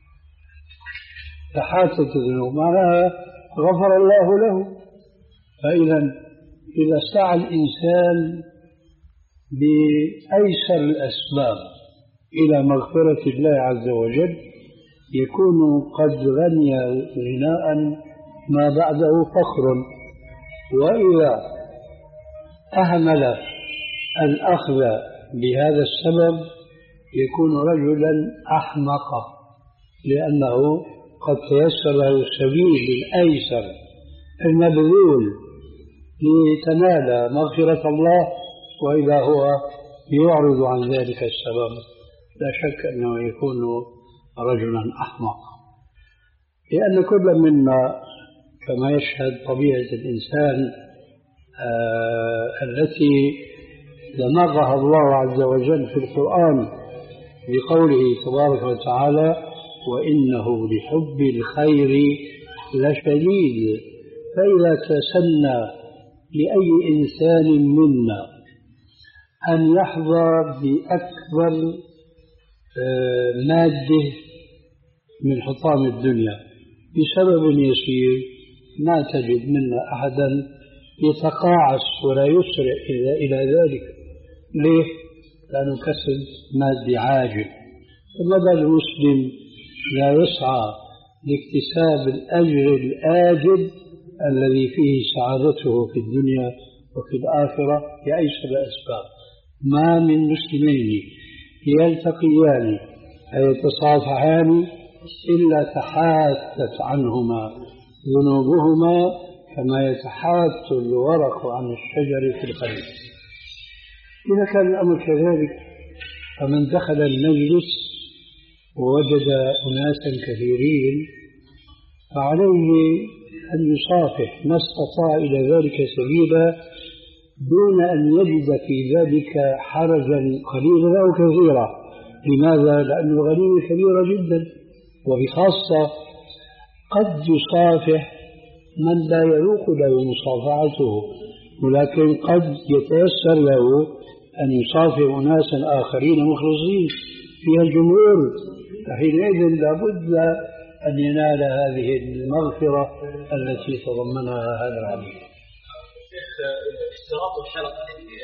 تحاتت الذنوب معناها غفر الله له. فإذا إذا سعى الإنسان بأيسر الأسباب إلى مغفرة الله عز وجل يكون قد غني غناء ما بعده فخر. وإذا أهمل الأخذ بهذا السبب يكون رجلا أحمق، لأنه قد تيسر له السبيل الأيسر المبذول لتنال مغفرة الله، وإذا هو يعرض عن ذلك السبب لا شك أنه يكون رجلا أحمق. لأن كل منا كما يشهد طبيعة الإنسان آه التي دمغها الله عز وجل في القرآن بقوله تبارك وتعالى وإنه لحب الخير لشديد. فإذا تسنى لأي إنسان منا أن يحظى بأكبر آه مادة من حطام الدنيا بسبب يسير ما تجد منا أحدا يتقاعس ولا يسرع إلى ذلك. ليه؟ لأنه كسب مادي عاجل. فمدى المسلم لا يسعى لاكتساب الأجر الآجل الذي فيه سعادته في الدنيا وفي الآخرة بأيسر الأسباب. ما من مسلمين يلتقيان فيتصافحان إلا تحاتت عنهما ذنوبهما كما يتحات الورق عن الشجر في القريب. إذا كان الأمر كذلك فمن دخل المجلس ووجد أناسا كثيرين فعليه أن يصافح ما استطاع إلى ذلك سبيلا دون أن يجد في ذلك حرجا قليلا أو كثيرا. لماذا؟ لأن الغنيمة كبيرة جدا، وبخاصة قد يصافح من لا يروق له مصافحته، ولكن قد يتيسر له أن يصافح أناسا آخرين مخلصين فيها الجمهور، فحينئذ لابد أن ينال هذه المغفرة التي تضمنها هذا الحديث. شيخ اشتراط الحلقة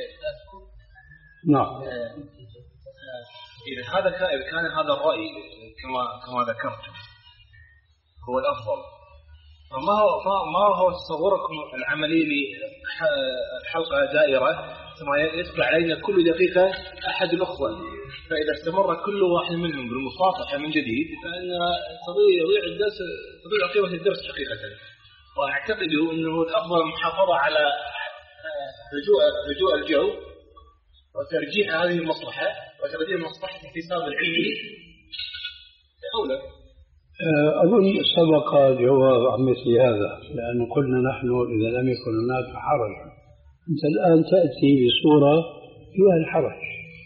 نعم. إذا هذا إذا كان هذا الرأي كما كما ذكرت هو الأفضل، فما هو ما هو تصوركم العملي لحلقة دائرة ثم يدخل علينا كل دقيقة أحد الأخوة، فإذا استمر كل واحد منهم بالمصافحة من جديد فإن تضيع الدرس تضيع قيمة الدرس حقيقة. وأعتقد أنه الأفضل المحافظة على رجوع رجوع الجو وترجيح هذه المصلحة وترجيح مصلحة الاكتساب العلمي أولى. أظن سبق جواب عن مثل هذا، لأن قلنا نحن إذا لم يكن هناك حرج. أنت الآن تأتي بصورة فيها الحرج،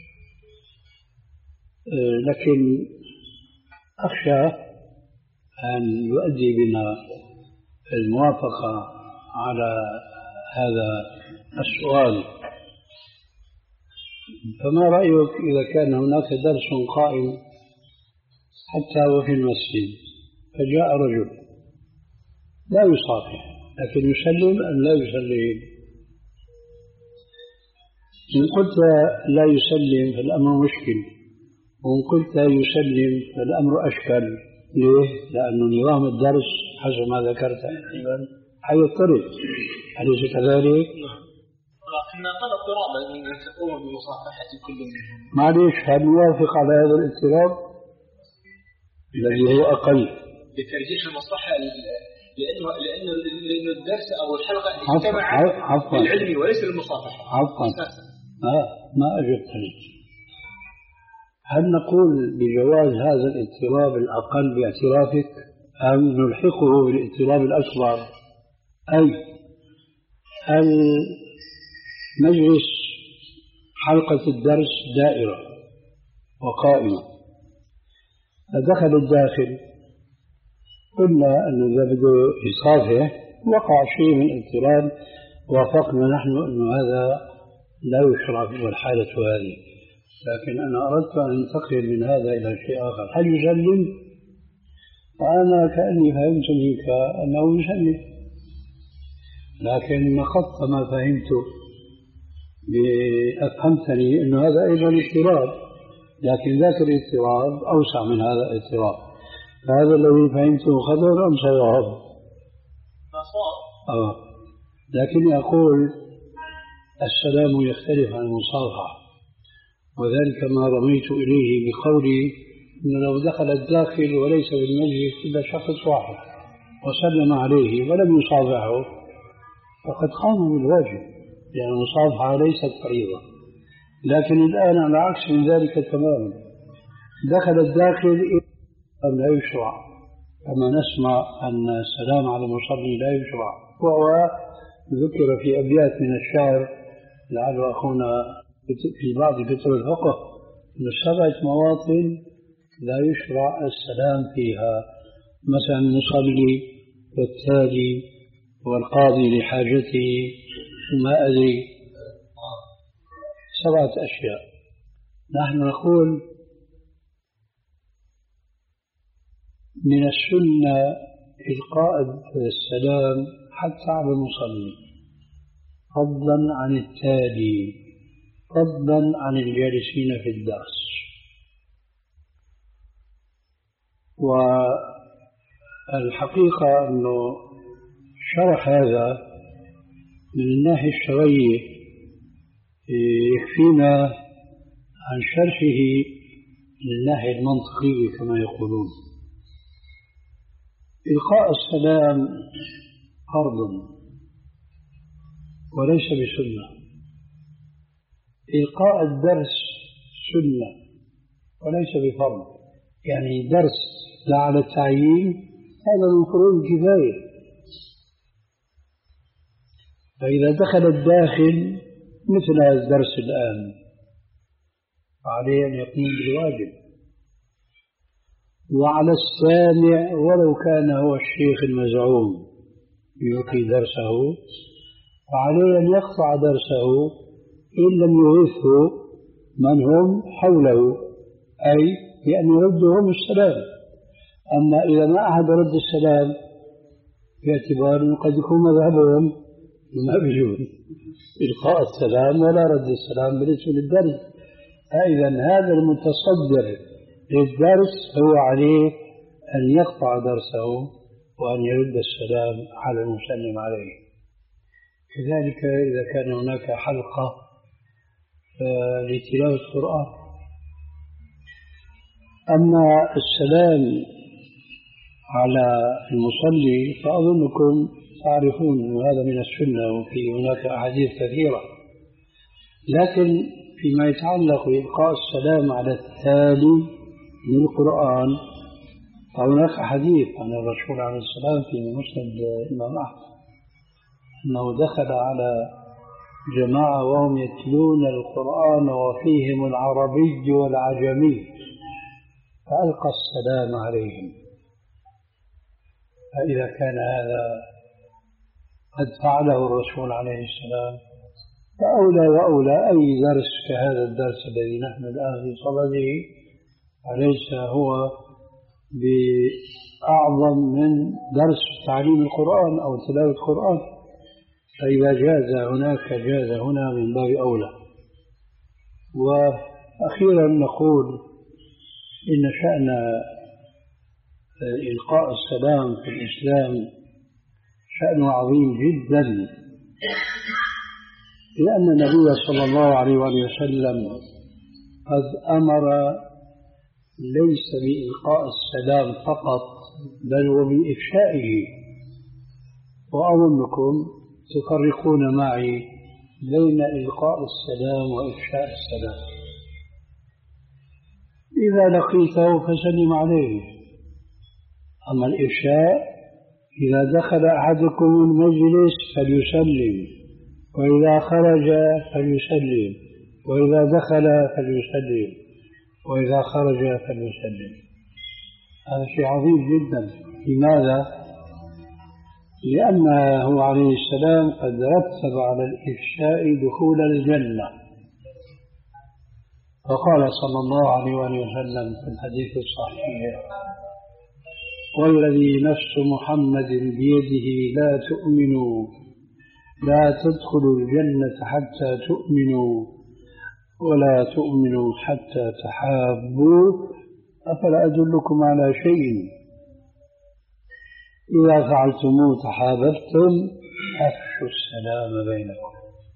لكن أخشى أن يؤدي بنا الموافقة على هذا السؤال. فما رأيك إذا كان هناك درس قائم حتى وفي المسجد فجاء رجل لا يصافح لكن يسلم أم لا يسلم؟ إن قلت لا يسلم فالأمر مشكل، وإن قلت يسلم فالأمر أشكل. ليه؟ لأن نظام الدرس حسب ما ذكرت حيضطرب، أليس كذلك؟ لكن قد اضطراب أن تقوم بمصافحة كل منهم. معليش، هل نوافق على هذا الاضطراب الذي هو أقل لترجيح المصلحة؟ لأنه لأنه لأنه الدرس أو الحلقة اجتمع للعلم وليس للمصافحة. عفوا آه ما أجبتني. هل نقول بجواز هذا الاضطراب الأقل باعترافك أم نلحقه بالاضطراب الأكبر؟ أي المجلس حلقة الدرس دائرة وقائمة، فدخل الداخل قلنا أنه إذا بده يصافح وقع شيء من اضطراب، وافقنا نحن أنه هذا لا يشرع في الحالة هذه. لكن أنا أردت أن أنتقل من هذا إلى شيء آخر. هل يسلم؟ وأنا كأني فهمت منك أنه يسلم، لكن نقضت ما فهمته أفهمتني أنه هذا أيضا اضطراب، لكن ذاك الاضطراب أوسع من هذا الاضطراب. فهذا الذي فهمته خطأ أم صواب؟ آه. لكن أقول السلام يختلف عن المصافحة، وذلك ما رميت إليه بقولي أنه لو دخل الداخل وليس بالمجلس إلا شخص واحد وسلم عليه ولم يصافحه فقد قام بالواجب، لأن المصافحة ليست فريضة. لكن الآن على عكس من ذلك تماما، دخل الداخل لا يشرع، كما نسمع أن السلام على المصلي لا يشرع، وهو ذكر في أبيات من الشعر لعل أخونا في بعض كتب الفقه أن سبعة مواطن لا يشرع السلام فيها، مثلا المصلي والتالي والقاضي لحاجته وما أدري، سبعة أشياء. نحن نقول من السنة إلقاء السلام حتى على المصلي، فضلا عن التالي، فضلا عن الجالسين في الدرس. والحقيقة أنه شرح هذا من الناحية الشرعية يكفينا عن شرحه من الناحية المنطقية كما يقولون. إلقاء السلام فرض وليس بسنة، إلقاء الدرس سنة وليس بفرض، يعني درس لا على التعيين هذا من فروض الكفاية. فإذا دخل الداخل مثل هذا الدرس الآن فعليه أن يقوم بالواجب، وعلى السامع ولو كان هو الشيخ المزعوم يلقي درسه فعليه أن يقطع درسه إن لم يغثه من هم حوله، أي بأن يردهم السلام. أما إذا ما أحد رد السلام باعتبار قد يكون مذهبهم ما بيجوز إلقاء السلام ولا رد السلام بالنسبة للدرس. فإذا هذا المتصدر للدرس هو عليه أن يقطع درسه وأن يرد السلام على المسلم عليه. كذلك إذا كان هناك حلقة لتلاوة القرآن. أما السلام على المصلي فأظنكم تعرفون أن هذا من السنة، وفي هناك أحاديث كثيرة. لكن فيما يتعلق بإلقاء السلام على التالي من القرآن فهناك حديث عن الرسول عليه السلام في مسند الإمام أحمد أنه دخل على جماعة وهم يتلون القرآن وفيهم العربي والعجمي فألقى السلام عليهم. فإذا كان هذا قد فعله الرسول عليه السلام فأولى وأولى أي درس كهذا الدرس الذي نحن الآن في صدده أليس هو بأعظم من درس تعليم القرآن أو تلاوة القرآن؟ فإذا جاز هناك جاز هنا من باب أولى. وأخيرا نقول إن شأن إلقاء السلام في الإسلام شأن عظيم جدا، لأن النبي صلى الله عليه وسلم قد أمر ليس بإلقاء السلام فقط بل وبإفشائه. وأظنكم تفرقون معي بين إلقاء السلام وإفشاء السلام. إذا لقيته فسلم عليه، أما الإفشاء إذا دخل أحدكم المجلس فليسلم، وإذا خرج فليسلم، وإذا دخل فليسلم، وإذا خرج فليسلم. هذا شيء عظيم جدا. لماذا؟ لأنه عليه السلام قد رتب على الإفشاء دخول الجنة، فقال صلى الله عليه وسلم في الحديث الصحيح: والذي نفس محمد بيده لا تؤمنوا لا تدخلوا الجنة حتى تؤمنوا ولا تؤمنوا حتى تحابوا، أفلا أدلكم على شيء إذا فعلتموه تحاببتم أفشوا السلام بينكم.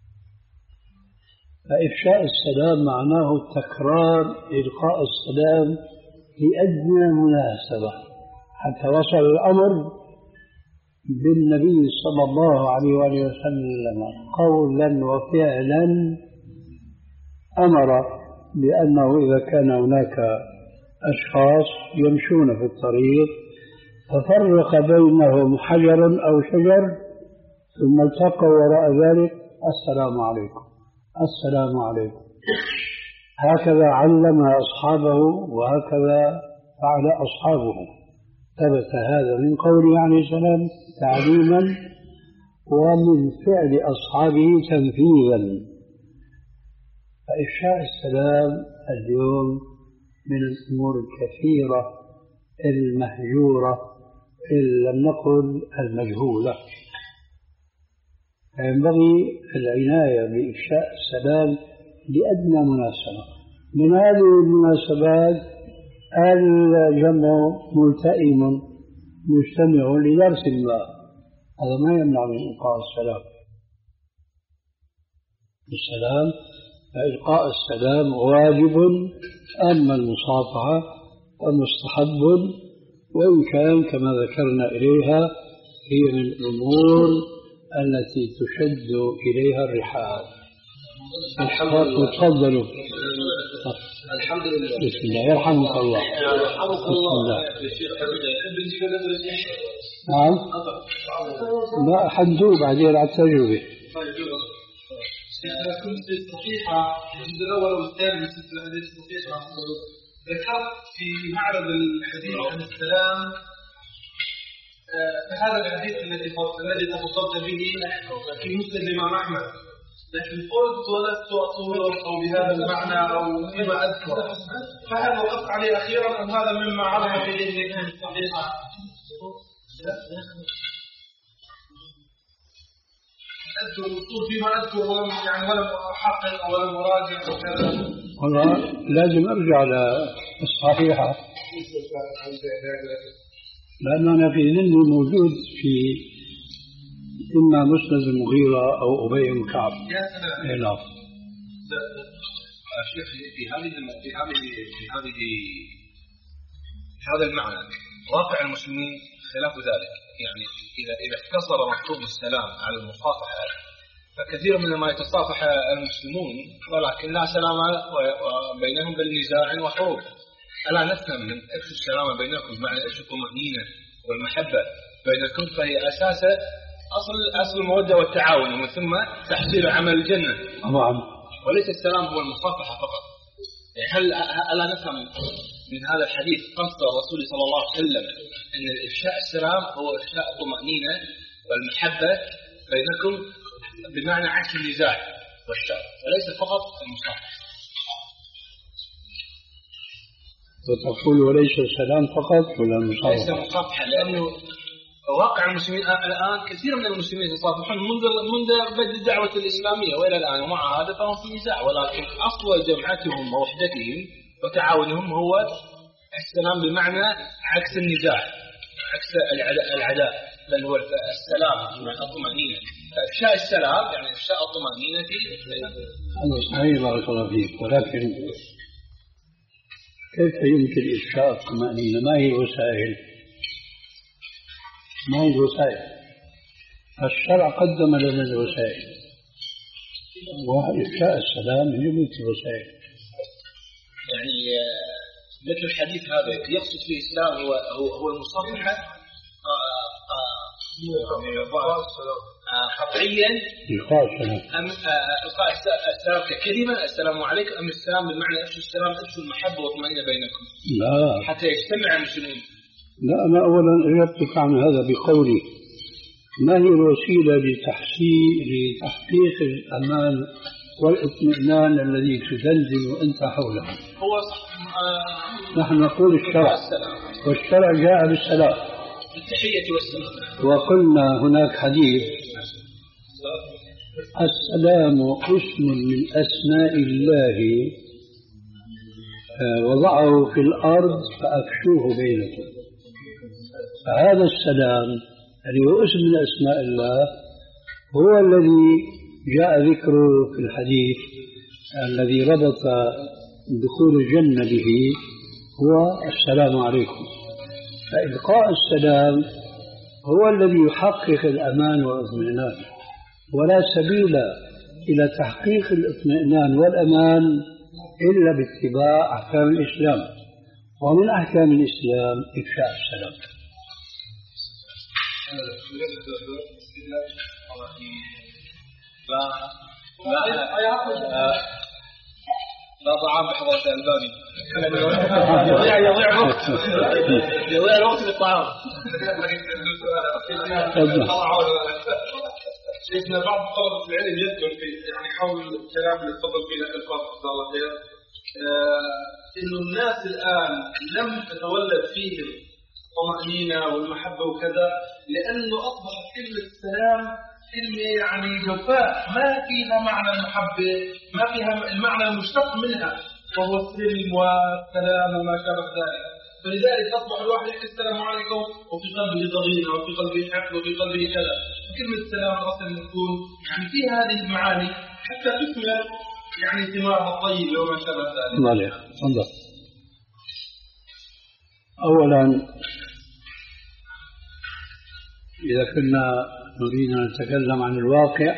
فإفشاء السلام معناه تكرار إلقاء السلام لأدنى مناسبة، حتى وصل الأمر بالنبي صلى الله عليه وسلم قولا وفعلا أمر بأنه إذا كان هناك أشخاص يمشون في الطريق ففرق بينهم حجر أو شجر ثم التقوا وراء ذلك: السلام عليكم السلام عليكم. هكذا علم أصحابه وهكذا فعل أصحابه. ثبت هذا من قوله عليه السلام تعليما ومن فعل أصحابه تنفيذا. فإفشاء السلام اليوم من الأمور الكثيرة المهجورة إن لم نقل المجهولة، فينبغي العناية بإفشاء السلام لأدنى مناسبة. من هذه المناسبات الجمع ملتئم مجتمع لدرس ما، هذا ما يمنع من إلقاء السلام. السلام فإلقاء السلام واجب، أما المصافحة ومستحب، وإن كان كما ذكرنا إليها هي من الأمور التي تشد إليها الرحال. تفضلوا. الحمد لله. بسم الله. يرحمك الله. يرحمك الله. نعم. لا حدوا بعدين على التجربة. إذا كنت صحيحة الجزء الأول والثاني من سلسلة الحديث الصحيحة ذكرت في معرض الحديث عن السلام هذا الحديث الذي الذي تفضلت به في مسند الإمام أحمد، لكن قلت ولست أطول أو بهذا المعنى أو فيما أذكر، فهل وقفت عليه أخيرا أم هذا مما عرف في ذهنك من الصحيحة؟ أذكر الوصول فيما أذكر ولم يعني ولم أحقق ولم أراجع وكذا. والله لازم أرجع للصحيحة، لأن أنا في ذهني موجود في إما مسند المغيرة أو أبي بن كعب. يا سلام. نعم. شيخ في هذه في هذه في هذه في هذا المعنى واقع المسلمين خلاف ذلك، يعني إذا إذا اقتصر مطلوب السلام على المصافحة فكثير من ما يتصافح المسلمون ولكن لا سلام بينهم بل نزاع وحروب. ألا نفهم من إيش السلام بينكم معنى إيش الطمأنينة والمحبة بينكم، فهي أساس أصل أصل المودة والتعاون ومن ثم تحصيل عمل الجنة. طبعا. وليس السلام هو المصافحة فقط. يعني هل ألا نفهم من هذا الحديث قصد الرسول صلى الله عليه وسلم أن إفشاء السلام هو إفشاء الطمأنينة والمحبة بينكم بمعنى عكس النزاع والشر، وليس فقط المصافحة. وتقول وليس السلام فقط ولا المصافحة؟ ليس المصافحة، لأنه واقع المسلمين الآن كثير من المسلمين يتصافحون منذ منذ بدء الدعوة الإسلامية وإلى الآن، ومع هذا فهم في نزاع، ولكن أصل جمعتهم ووحدتهم وتعاونهم هو السلام بمعنى عكس النزاع عكس العداء، بل هو السلام بمعنى الطمأنينة. فإفشاء السلام يعني إفشاء الطمأنينة. هذا صحيح بارك الله فيك، ولكن كيف يمكن إفشاء الطمأنينة؟ ما هي الوسائل؟ ما هي الوسائل؟ الشرع قدم لنا الوسائل، وإفشاء السلام هي من الوسائل. يعني مثل الحديث هذا يقصد فيه الإسلام هو هو هو المصافحة قطعيا أم إلقاء السلام ككلمة السلام عليكم، أم السلام بمعنى إفشاء السلام إفشاء المحبة والطمأنينة بينكم؟ لا، حتى يجتمع المسلمون. لا، أنا أولا أجبتك عن هذا بقولي: ما هي الوسيلة لتحقيق الأمان والاطمئنان الذي تزلزل أنت حوله؟ هو آه نحن نقول الشرع، والشرع جاء بالسلام، بالتحية والسلام. وقلنا هناك حديث: السلام اسم من أسماء الله وضعه في الأرض فأفشوه بينكم. فهذا السلام الذي هو اسم من أسماء الله هو الذي جاء ذكره في الحديث الذي ربط دخول الجنة به، هو السلام عليكم. فإلقاء السلام هو الذي يحقق الأمان والاطمئنان، ولا سبيل إلى تحقيق الاطمئنان والأمان إلا باتباع أحكام الإسلام، ومن أحكام الإسلام إفشاء السلام. لا طعام بحضرة الباني يضيع يضيع وقت يضيع الوقت بالطعام. شيخنا بعض طلبة العلم يذكر في يعني حول الكلام اللي تفضل فيه الأخ الفاضل جزاه الله خير، إنه الناس الآن لم تتولد فيهم الطمأنينة والمحبة وكذا، لأنه أصبحت كلمة السلام كلمة يعني جوفاء ما فيها معنى المحبة، ما فيها المعنى المشتق منها وهو السلم والسلام وما شابه ذلك. فلذلك أصبح الواحد يحكي السلام عليكم وفي قلبه ضغينة وفي قلبه حقد وفي قلبه كذا. كلمة السلام أصلا تكون يعني فيها هذه المعاني حتى تثمر يعني ثمارها الطيبة وما شابه ذلك. الله عليك. تفضل. أولا إذا كنا نريد أن نتكلم عن الواقع،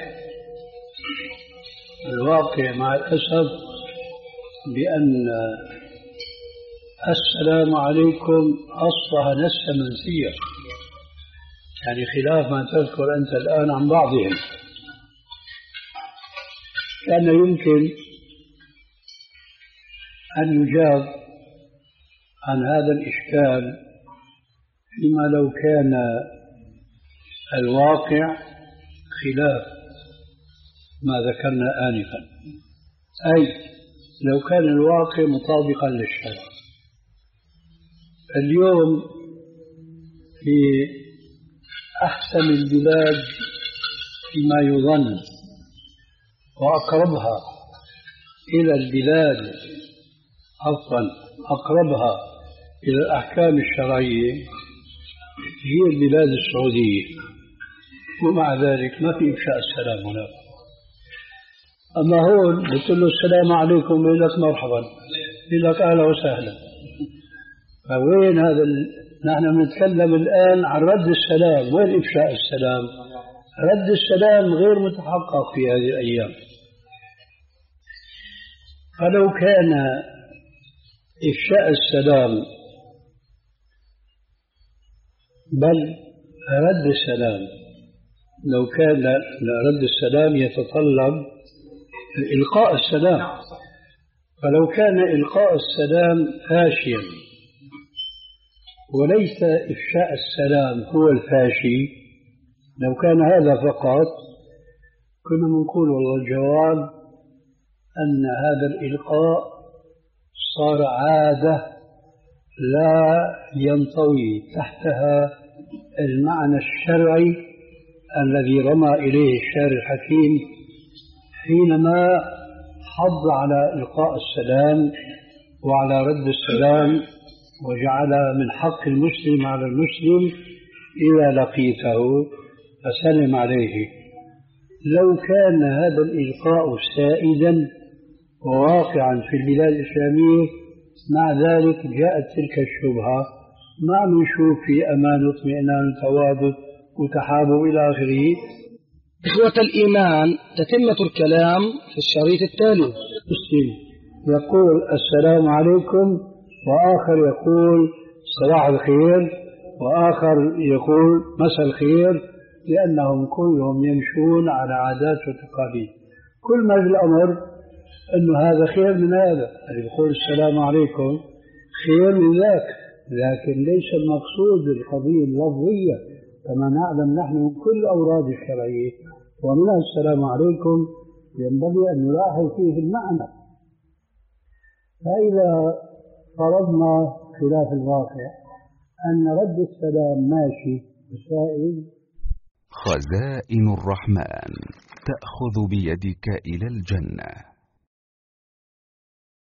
الواقع مع الأسف بأن السلام عليكم أصبح نسا منسيا، يعني خلاف ما تذكر أنت الآن عن بعضهم، كان يمكن أن يجاب عن هذا الإشكال فيما لو كان الواقع خلاف ما ذكرنا آنفا، أي لو كان الواقع مطابقا للشرع. اليوم في أحسن البلاد فيما يظن وأقربها إلى البلاد عفوا أقربها إلى الأحكام الشرعية هي البلاد السعودية، ومع ذلك ما في إفشاء السلام هناك. أما هون بتقول له السلام عليكم يقول لك مرحبا، يقول لك أهلا وسهلا. فوين هذا ال... نحن نتكلم الآن عن رد السلام، وين إفشاء السلام؟ رد السلام غير متحقق في هذه الأيام. فلو كان إفشاء السلام بل رد السلام لو كان رد السلام يتطلب إلقاء السلام، فلو كان إلقاء السلام فاشيا وليس إفشاء السلام هو الفاشي، لو كان هذا فقط كنا نقول والله الجواب أن هذا الإلقاء صار عادة لا ينطوي تحتها المعنى الشرعي الذي رمى إليه الشارع الحكيم حينما حض على إلقاء السلام وعلى رد السلام، وجعل من حق المسلم على المسلم إذا لقيته فسلم عليه. لو كان هذا الإلقاء سائدا وواقعا في البلاد الإسلامية مع ذلك جاءت تلك الشبهة، ما نشوف في أمان واطمئنان وتوادد وتحابب إلى آخره. إخوة الإيمان، تتمة الكلام في الشريط التالي. مسلم يقول السلام عليكم، وآخر يقول صباح الخير، وآخر يقول مساء الخير، لأنهم كلهم يمشون على عادات وتقاليد. كل ما في الأمر أنه هذا خير من هذا، اللي يقول السلام عليكم خير من ذاك، لكن ليس المقصود القضية اللفظية كما نعلم نحن من كل الأوراد الشرعية، ومنها السلام عليكم ينبغي أن نلاحظ فيه المعنى. فإذا فرضنا خلاف الواقع أن رد السلام ماشي بسائل. خزائن الرحمن تأخذ بيدك إلى الجنة.